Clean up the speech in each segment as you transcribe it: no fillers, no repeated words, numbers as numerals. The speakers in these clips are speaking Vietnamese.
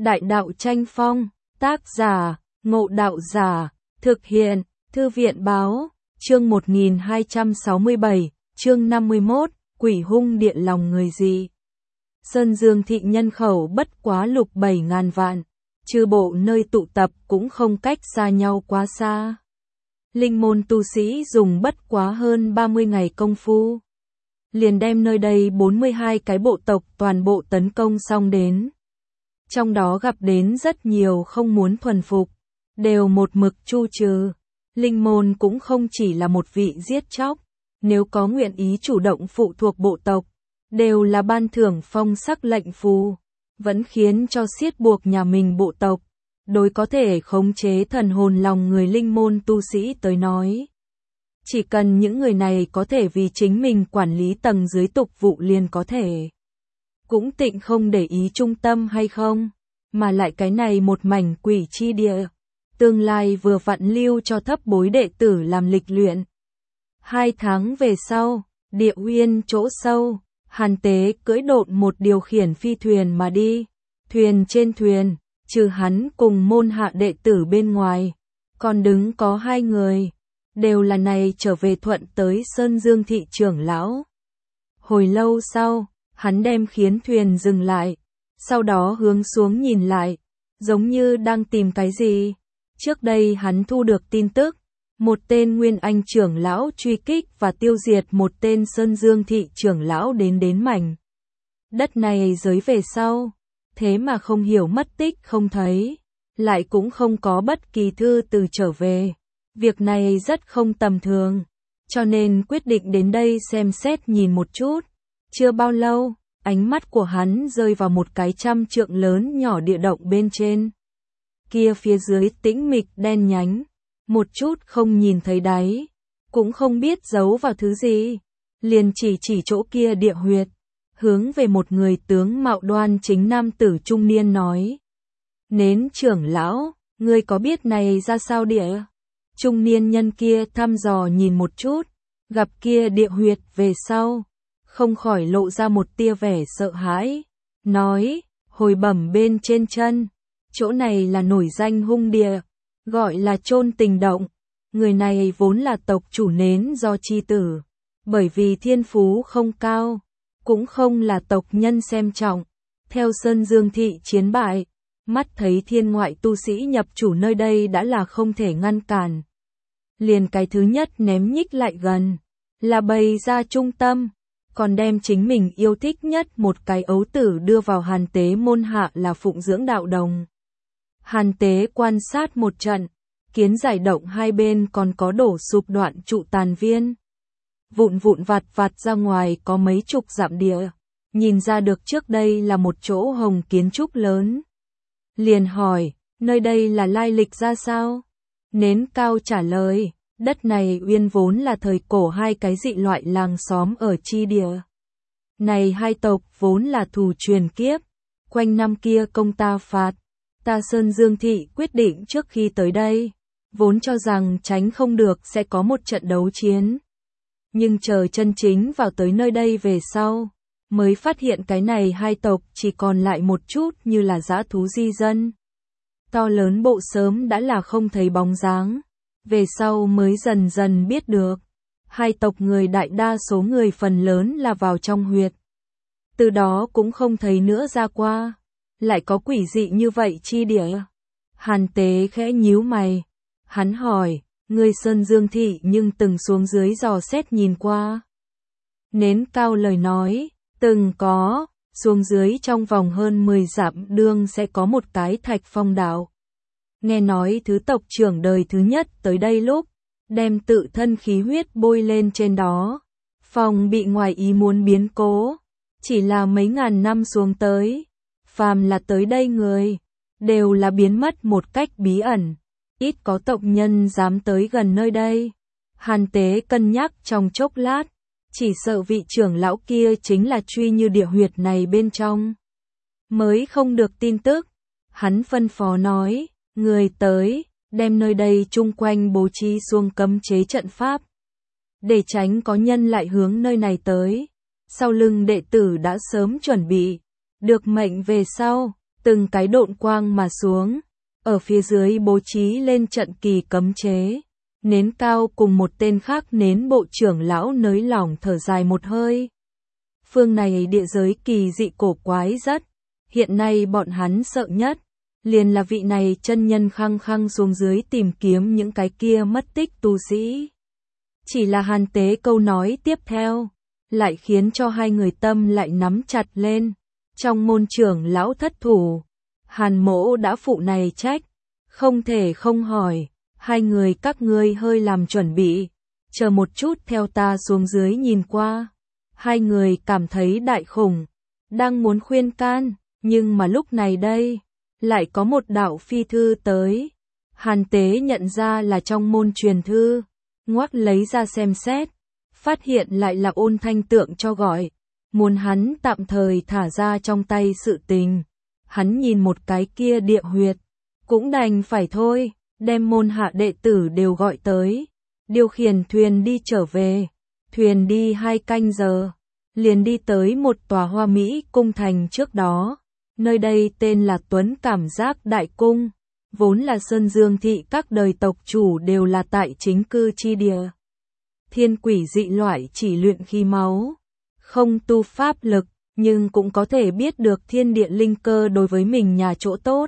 Đại đạo tranh phong, tác giả, Ngộ Đạo Giả, thực hiện, Thư viện báo, chương 1267, chương 51, quỷ hung địa lòng người gì. Sơn Dương thị nhân khẩu bất quá lục 7.000 vạn, trừ bộ nơi tụ tập cũng không cách xa nhau quá xa. Linh môn tu sĩ dùng bất quá hơn 30 ngày công phu, liền đem nơi đây 42 cái bộ tộc toàn bộ tấn công xong đến. Trong đó gặp đến rất nhiều không muốn thuần phục, đều một mực chu trừ. Linh môn cũng không chỉ là một vị giết chóc, nếu có nguyện ý chủ động phụ thuộc bộ tộc, đều là ban thưởng phong sắc lệnh phù, vẫn khiến cho siết buộc nhà mình bộ tộc, đối có thể khống chế thần hồn lòng người linh môn tu sĩ tới nói. Chỉ cần những người này có thể vì chính mình quản lý tầng dưới tục vụ liền có thể. Cũng tịnh không để ý trung tâm hay không, mà lại cái này một mảnh quỷ chi địa. Tương lai vừa vặn lưu cho thấp bối đệ tử làm lịch luyện. 2 tháng về sau, địa uyên chỗ sâu, Hàn Tế cưỡi độn một điều khiển phi thuyền mà đi. Thuyền trên thuyền, trừ hắn cùng môn hạ đệ tử bên ngoài, còn đứng có 2 người, đều là này trở về thuận tới Sơn Dương thị trưởng lão. Hồi lâu sau, hắn đem khiến thuyền dừng lại, sau đó hướng xuống nhìn lại, giống như đang tìm cái gì. Trước đây hắn thu được tin tức, một tên Nguyên Anh trưởng lão truy kích và tiêu diệt một tên Sơn Dương thị trưởng lão đến mảnh đất này giới về sau, thế mà không hiểu mất tích không thấy, lại cũng không có bất kỳ thư từ trở về. Việc này rất không tầm thường, cho nên quyết định đến đây xem xét nhìn một chút. Chưa bao lâu, ánh mắt của hắn rơi vào một cái 100 trượng lớn nhỏ địa động bên trên. Kia phía dưới tĩnh mịch đen nhánh, một chút không nhìn thấy đáy, cũng không biết giấu vào thứ gì, liền chỉ chỗ kia địa huyệt, hướng về một người tướng mạo đoan chính nam tử trung niên nói: "Nến trưởng lão, ngươi có biết này ra sao địa?" Trung niên nhân kia thăm dò nhìn một chút, gặp kia địa huyệt về sau, không khỏi lộ ra một tia vẻ sợ hãi, nói: "Hồi bẩm bên trên chân, chỗ này là nổi danh hung địa, gọi là Chôn Tình Động. Người này vốn là tộc chủ Nến do chi tử, bởi vì thiên phú không cao, cũng không là tộc nhân xem trọng. Theo Sơn Dương thị chiến bại, mắt thấy thiên ngoại tu sĩ nhập chủ nơi đây đã là không thể ngăn cản. Liền cái thứ nhất ném nhích lại gần, là bày ra trung tâm, còn đem chính mình yêu thích nhất một cái ấu tử đưa vào Hàn Tế môn hạ là phụng dưỡng đạo đồng." Hàn Tế quan sát một trận, kiến giải động hai bên còn có đổ sụp đoạn trụ tàn viên. Vụn vặt ra ngoài có mấy chục dặm địa, nhìn ra được trước đây là một chỗ hồng kiến trúc lớn. Liền hỏi, nơi đây là lai lịch ra sao? Nến Cao trả lời, đất này uyên vốn là thời cổ 2 cái dị loại làng xóm ở chi địa. Này 2 tộc vốn là thù truyền kiếp, quanh năm kia công ta phạt. Ta Sơn Dương thị quyết định trước khi tới đây, vốn cho rằng tránh không được sẽ có một trận đấu chiến. Nhưng chờ chân chính vào tới nơi đây về sau, mới phát hiện cái này 2 tộc chỉ còn lại một chút như là dã thú di dân. To lớn bộ sớm đã là không thấy bóng dáng, về sau mới dần dần biết được. 2 tộc người đại đa số người phần lớn là vào trong huyệt. Từ đó cũng không thấy nữa ra qua. Lại có quỷ dị như vậy chi địa? Hàn Tế khẽ nhíu mày. Hắn hỏi, người Sơn Dương thị nhưng từng xuống dưới dò xét nhìn qua? Nến Cao lời nói, từng có, xuống dưới trong vòng hơn 10 dặm đường sẽ có một cái Thạch Phong đạo. Nghe nói thứ tộc trưởng đời thứ nhất tới đây lúc, đem tự thân khí huyết bôi lên trên đó. Phòng bị ngoài ý muốn biến cố, chỉ là mấy ngàn năm xuống tới. Phàm là tới đây người, đều là biến mất một cách bí ẩn, ít có tộc nhân dám tới gần nơi đây. Hàn Tế cân nhắc trong chốc lát, chỉ sợ vị trưởng lão kia chính là truy như địa huyệt này bên trong, mới không được tin tức. Hắn phân phó nói, người tới, đem nơi đây chung quanh bố trí xuông cấm chế trận pháp, để tránh có nhân lại hướng nơi này tới. Sau lưng đệ tử đã sớm chuẩn bị. Được mệnh về sau, từng cái độn quang mà xuống, ở phía dưới bố trí lên trận kỳ cấm chế. Nến Cao cùng một tên khác Nến bộ trưởng lão nới lỏng thở dài một hơi. Phương này địa giới kỳ dị cổ quái rất, hiện nay bọn hắn sợ nhất, liền là vị này chân nhân khăng khăng xuống dưới tìm kiếm những cái kia mất tích tu sĩ. Chỉ là Hàn Tế câu nói tiếp theo, lại khiến cho hai người tâm lại nắm chặt lên. Trong môn trưởng lão thất thủ, Hàn Mỗ đã phụ này trách, không thể không hỏi, hai người các ngươi hơi làm chuẩn bị, chờ một chút theo ta xuống dưới nhìn qua. Hai người cảm thấy đại khủng, đang muốn khuyên can, nhưng mà lúc này đây, lại có một đạo phi thư tới. Hàn Tế nhận ra là trong môn truyền thư, ngoắc lấy ra xem xét, phát hiện lại là Ôn Thanh Tượng cho gọi, muốn hắn tạm thời thả ra trong tay sự tình. Hắn nhìn một cái kia địa huyệt, cũng đành phải thôi, đem môn hạ đệ tử đều gọi tới, điều khiển thuyền đi trở về. Thuyền đi 2 canh giờ, liền đi tới một tòa hoa mỹ cung thành trước đó. Nơi đây tên là Tuấn Cảm Giác Đại Cung, vốn là Sơn Dương thị các đời tộc chủ đều là tại chính cư chi địa. Thiên quỷ dị loại chỉ luyện khí máu, không tu pháp lực, nhưng cũng có thể biết được thiên địa linh cơ đối với mình nhà chỗ tốt.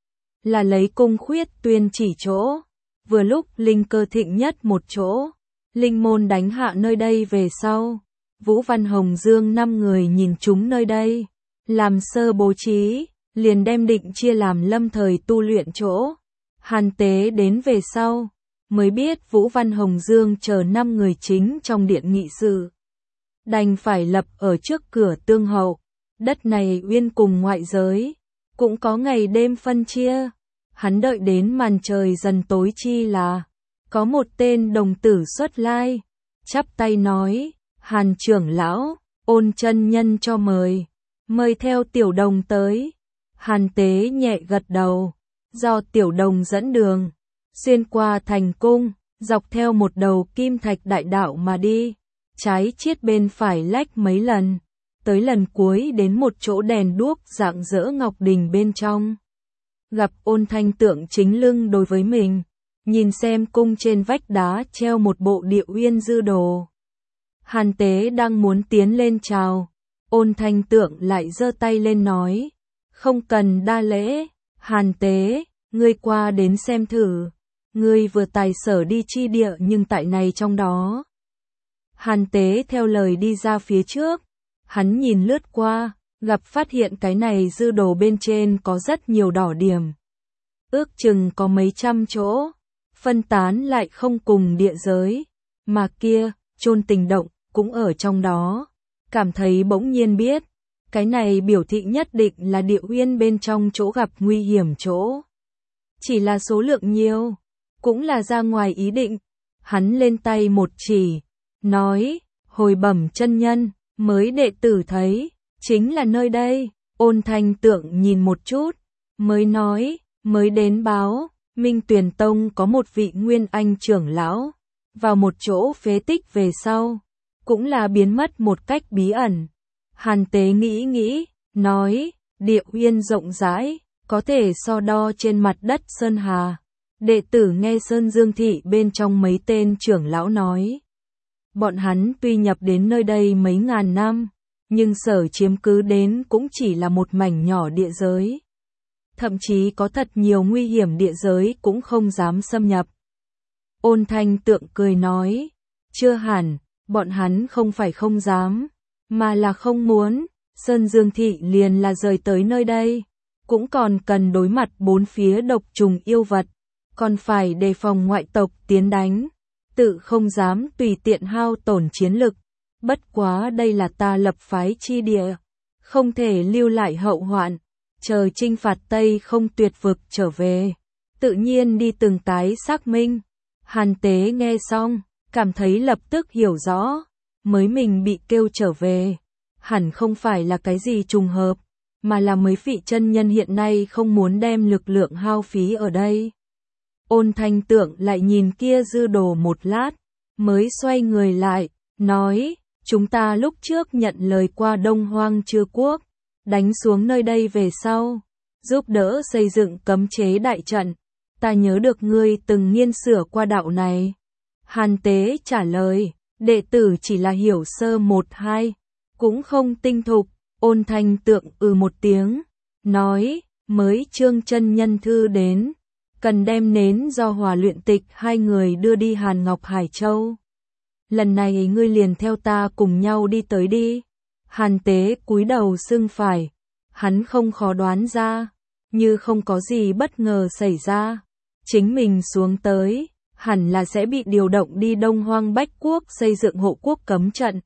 Là lấy cung khuyết tuyên chỉ chỗ, vừa lúc linh cơ thịnh nhất một chỗ, linh môn đánh hạ nơi đây về sau. Vũ Văn Hồng Dương 5 người nhìn chúng nơi đây, làm sơ bố trí, liền đem định chia làm lâm thời tu luyện chỗ. Hàn Tế đến về sau, mới biết Vũ Văn Hồng Dương chờ 5 người chính trong điện nghị sự. Đành phải lập ở trước cửa tương hậu, đất này uyên cùng ngoại giới, cũng có ngày đêm phân chia. Hắn đợi đến màn trời dần tối chi là, có một tên đồng tử xuất lai, chắp tay nói, Hàn trưởng lão, Ôn chân nhân cho mời theo tiểu đồng tới. Hàn Tế nhẹ gật đầu, do tiểu đồng dẫn đường, xuyên qua thành cung, dọc theo một đầu kim thạch đại đạo mà đi, trái chiết bên phải lách mấy lần, tới lần cuối đến một chỗ đèn đuốc rạng rỡ ngọc đình bên trong. Gặp Ôn Thanh Tượng chính lưng đối với mình, nhìn xem cung trên vách đá treo một bộ Địa Uyên dư đồ. Hàn Tế đang muốn tiến lên chào, Ôn Thanh Tượng lại giơ tay lên nói, không cần đa lễ, Hàn Tế, ngươi qua đến xem thử, ngươi vừa tài sở đi chi địa nhưng tại này trong đó. Hàn Tế theo lời đi ra phía trước, hắn nhìn lướt qua, gặp phát hiện cái này dư đồ bên trên có rất nhiều đỏ điểm. Ước chừng có mấy trăm chỗ, phân tán lại không cùng địa giới, mà kia, chôn tình động, cũng ở trong đó. Cảm thấy bỗng nhiên biết, cái này biểu thị nhất định là Địa Uyên bên trong chỗ gặp nguy hiểm chỗ. Chỉ là số lượng nhiều, cũng là ra ngoài ý định. Hắn lên tay một chỉ, nói, hồi bẩm chân nhân, mới đệ tử thấy, chính là nơi đây. Ôn Thanh Tượng nhìn một chút, mới nói, mới đến báo, Minh Tuyền Tông có một vị Nguyên Anh trưởng lão, vào một chỗ phế tích về sau, cũng là biến mất một cách bí ẩn. Hàn Tế nghĩ, nói, Địa Uyên rộng rãi, có thể so đo trên mặt đất Sơn Hà. Đệ tử nghe Sơn Dương thị bên trong mấy tên trưởng lão nói. Bọn hắn tuy nhập đến nơi đây mấy ngàn năm, nhưng sở chiếm cứ đến cũng chỉ là một mảnh nhỏ địa giới. Thậm chí có thật nhiều nguy hiểm địa giới cũng không dám xâm nhập. Ôn Thanh Tượng cười nói, chưa hẳn, bọn hắn không phải không dám, mà là không muốn. Sơn Dương thị liền là rời tới nơi đây, cũng còn cần đối mặt 4 phía độc trùng yêu vật, còn phải đề phòng ngoại tộc tiến đánh, tự không dám tùy tiện hao tổn chiến lực. Bất quá đây là ta lập phái chi địa, không thể lưu lại hậu hoạn, chờ chinh phạt Tây không tuyệt vực trở về, tự nhiên đi từng cái xác minh. Hàn Tế nghe xong, cảm thấy lập tức hiểu rõ, mới mình bị kêu trở về, hẳn không phải là cái gì trùng hợp, mà là mấy vị chân nhân hiện nay không muốn đem lực lượng hao phí ở đây. Ôn Thanh Tượng lại nhìn kia dư đồ một lát, mới xoay người lại, nói, chúng ta lúc trước nhận lời qua Đông Hoang Chư Quốc, đánh xuống nơi đây về sau, giúp đỡ xây dựng cấm chế đại trận. Ta nhớ được ngươi từng nghiên sửa qua đạo này. Hàn Tế trả lời, đệ tử chỉ là hiểu sơ một hai, cũng không tinh thục. Ôn Thanh Tượng một tiếng, nói, mới Trương chân nhân thư đến, cần đem nến do Hòa Luyện Tịch hai người đưa đi Hàn Ngọc Hải Châu. Lần này ngươi liền theo ta cùng nhau đi tới đi. Hàn Tế cúi đầu sưng phải, hắn không khó đoán ra, như không có gì bất ngờ xảy ra, chính mình xuống tới, hẳn là sẽ bị điều động đi Đông Hoang Bách Quốc xây dựng hộ quốc cấm trận.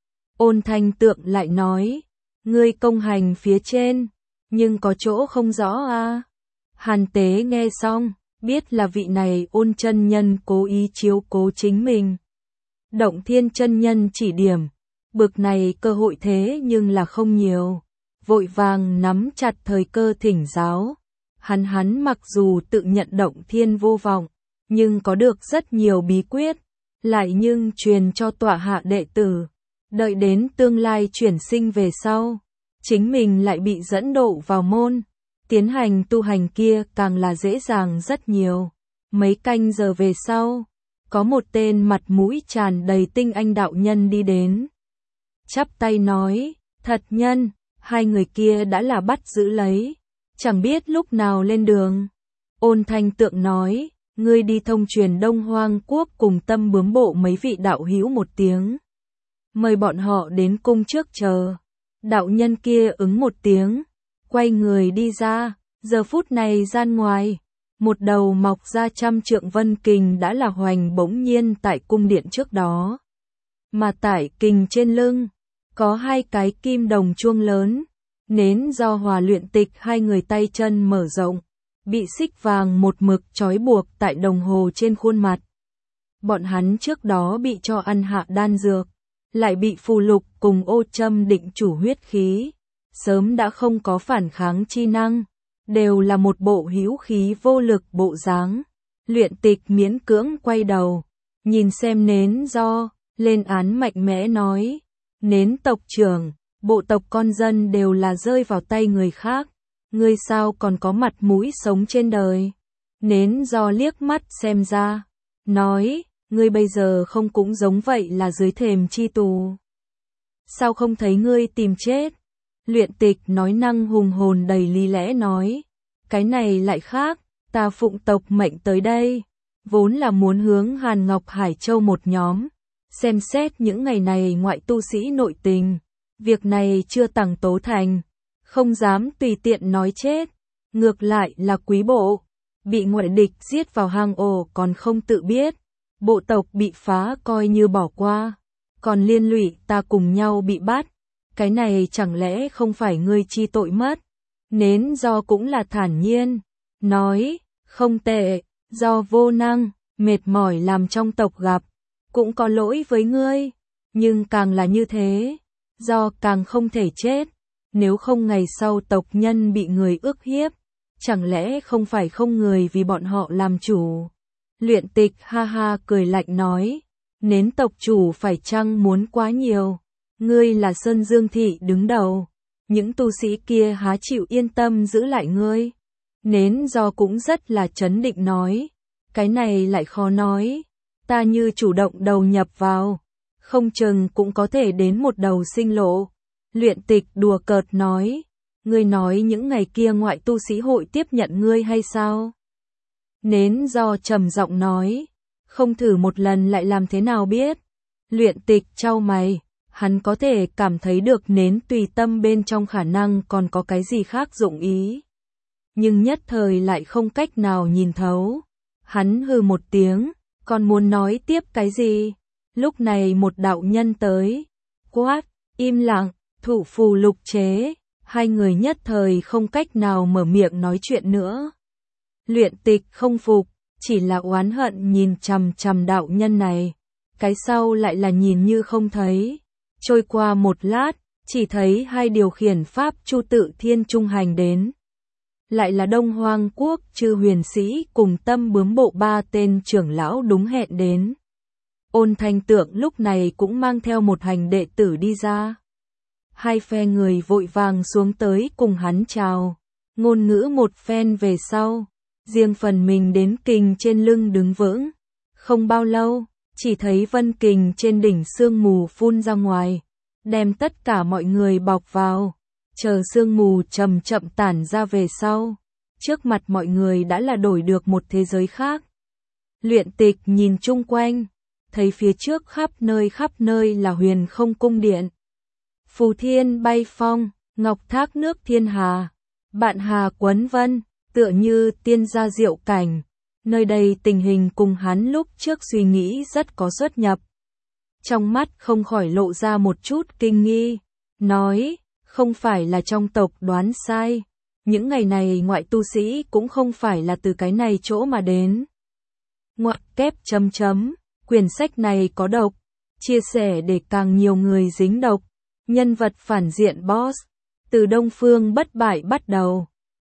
Ôn Thanh Tượng lại nói, ngươi công hành phía trên, nhưng có chỗ không rõ à. Hàn Tế nghe xong, biết là vị này Ôn chân nhân cố ý chiếu cố chính mình. Động Thiên chân nhân chỉ điểm, bực này cơ hội thế nhưng là không nhiều, vội vàng nắm chặt thời cơ thỉnh giáo. Hắn mặc dù tự nhận Động Thiên vô vọng, nhưng có được rất nhiều bí quyết, lại nhưng truyền cho tọa hạ đệ tử. Đợi đến tương lai chuyển sinh về sau, chính mình lại bị dẫn độ vào môn, tiến hành tu hành kia càng là dễ dàng rất nhiều. Mấy canh giờ về sau, có một tên mặt mũi tràn đầy tinh anh đạo nhân đi đến. Chắp tay nói, thật nhân, hai người kia đã là bắt giữ lấy, chẳng biết lúc nào lên đường. Ôn Thanh Tượng nói, ngươi đi thông truyền Đông Hoang Quốc cùng Tâm Bướm Bộ mấy vị đạo hữu một tiếng. Mời bọn họ đến cung trước chờ. Đạo nhân kia ứng một tiếng, quay người đi ra, giờ phút này gian ngoài. Một đầu mọc ra 100 trượng vân kình đã là hoành bỗng nhiên tại cung điện trước đó. Mà tại kình trên lưng, có hai cái kim đồng chuông lớn, nến do Hòa Luyện Tịch hai người tay chân mở rộng, bị xích vàng một mực trói buộc tại đồng hồ trên khuôn mặt. Bọn hắn trước đó bị cho ăn hạ đan dược, lại bị phù lục cùng ô châm định chủ huyết khí, sớm đã không có phản kháng chi năng, đều là một bộ hữu khí vô lực bộ dáng. Luyện Tịch miễn cưỡng quay đầu, nhìn xem nến do, lên án mạnh mẽ nói, nến tộc trưởng, bộ tộc con dân đều là rơi vào tay người khác, ngươi sao còn có mặt mũi sống trên đời. Nến do liếc mắt xem ra, nói, ngươi bây giờ không cũng giống vậy là dưới thềm chi tù. Sao không thấy ngươi tìm chết? Luyện Tịch nói năng hùng hồn đầy lý lẽ nói, cái này lại khác, ta phụng tộc mệnh tới đây, vốn là muốn hướng Hàn Ngọc Hải Châu một nhóm, xem xét những ngày này ngoại tu sĩ nội tình, việc này chưa tằng tố thành, không dám tùy tiện nói chết, ngược lại là quý bộ, bị ngoại địch giết vào hang ổ còn không tự biết, bộ tộc bị phá coi như bỏ qua, còn liên lụy ta cùng nhau bị bắt, cái này chẳng lẽ không phải ngươi chi tội mất? Nến do cũng là thản nhiên, nói, không tệ, do vô năng, mệt mỏi làm trong tộc gặp, cũng có lỗi với ngươi, nhưng càng là như thế, do càng không thể chết, nếu không ngày sau tộc nhân bị người ức hiếp, chẳng lẽ không phải không người vì bọn họ làm chủ. Luyện Tịch ha ha cười lạnh nói, nến tộc chủ phải chăng muốn quá nhiều, ngươi là Sơn Dương Thị đứng đầu, những tu sĩ kia há chịu yên tâm giữ lại ngươi. Nến do cũng rất là trấn định nói, cái này lại khó nói, ta như chủ động đầu nhập vào, không chừng cũng có thể đến một đầu sinh lộ. Luyện Tịch đùa cợt nói, ngươi nói những ngày kia ngoại tu sĩ hội tiếp nhận ngươi hay sao? Nến do trầm giọng nói, không thử một lần lại làm thế nào biết? Luyện Tịch chau mày, hắn có thể cảm thấy được nến tùy tâm bên trong khả năng còn có cái gì khác dụng ý. Nhưng nhất thời lại không cách nào nhìn thấu. Hắn hừ một tiếng, còn muốn nói tiếp cái gì? Lúc này một đạo nhân tới, quát, im lặng, thủ phù lục chế, hai người nhất thời không cách nào mở miệng nói chuyện nữa. Luyện Tịch không phục, chỉ là oán hận nhìn chằm chằm đạo nhân này, cái sau lại là nhìn như không thấy. Trôi qua một lát, chỉ thấy hai điều khiển pháp Chu Tự Thiên trung hành đến. Lại là Đông Hoang Quốc chư huyền sĩ cùng Tâm Bướm Bộ ba tên trưởng lão đúng hẹn đến. Ôn Thanh Tượng lúc này cũng mang theo một hành đệ tử đi ra. Hai phe người vội vàng xuống tới cùng hắn chào. ngôn ngữ một phen về sau, riêng phần mình đến kình trên lưng đứng vững. Không bao lâu, chỉ thấy vân kình trên đỉnh sương mù phun ra ngoài, đem tất cả mọi người bọc vào, chờ sương mù chậm chậm tản ra về sau. Trước mặt mọi người đã là đổi được một thế giới khác. Luyện Tịch nhìn chung quanh, thấy phía trước khắp nơi là Huyền Không cung điện. Phù thiên bay phong, ngọc thác nước thiên hà, bạn hà quấn vân, tựa như tiên gia diệu cảnh. Nơi đây tình hình cùng hắn lúc trước suy nghĩ rất có xuất nhập. Trong mắt không khỏi lộ ra một chút kinh nghi, nói, không phải là trong tộc đoán sai. Những ngày này ngoại tu sĩ cũng không phải là từ cái này chỗ mà đến. Ngoặc kép chấm chấm, quyển sách này có độc, chia sẻ để càng nhiều người dính độc. Nhân vật phản diện boss, từ Đông Phương bất bại bắt đầu.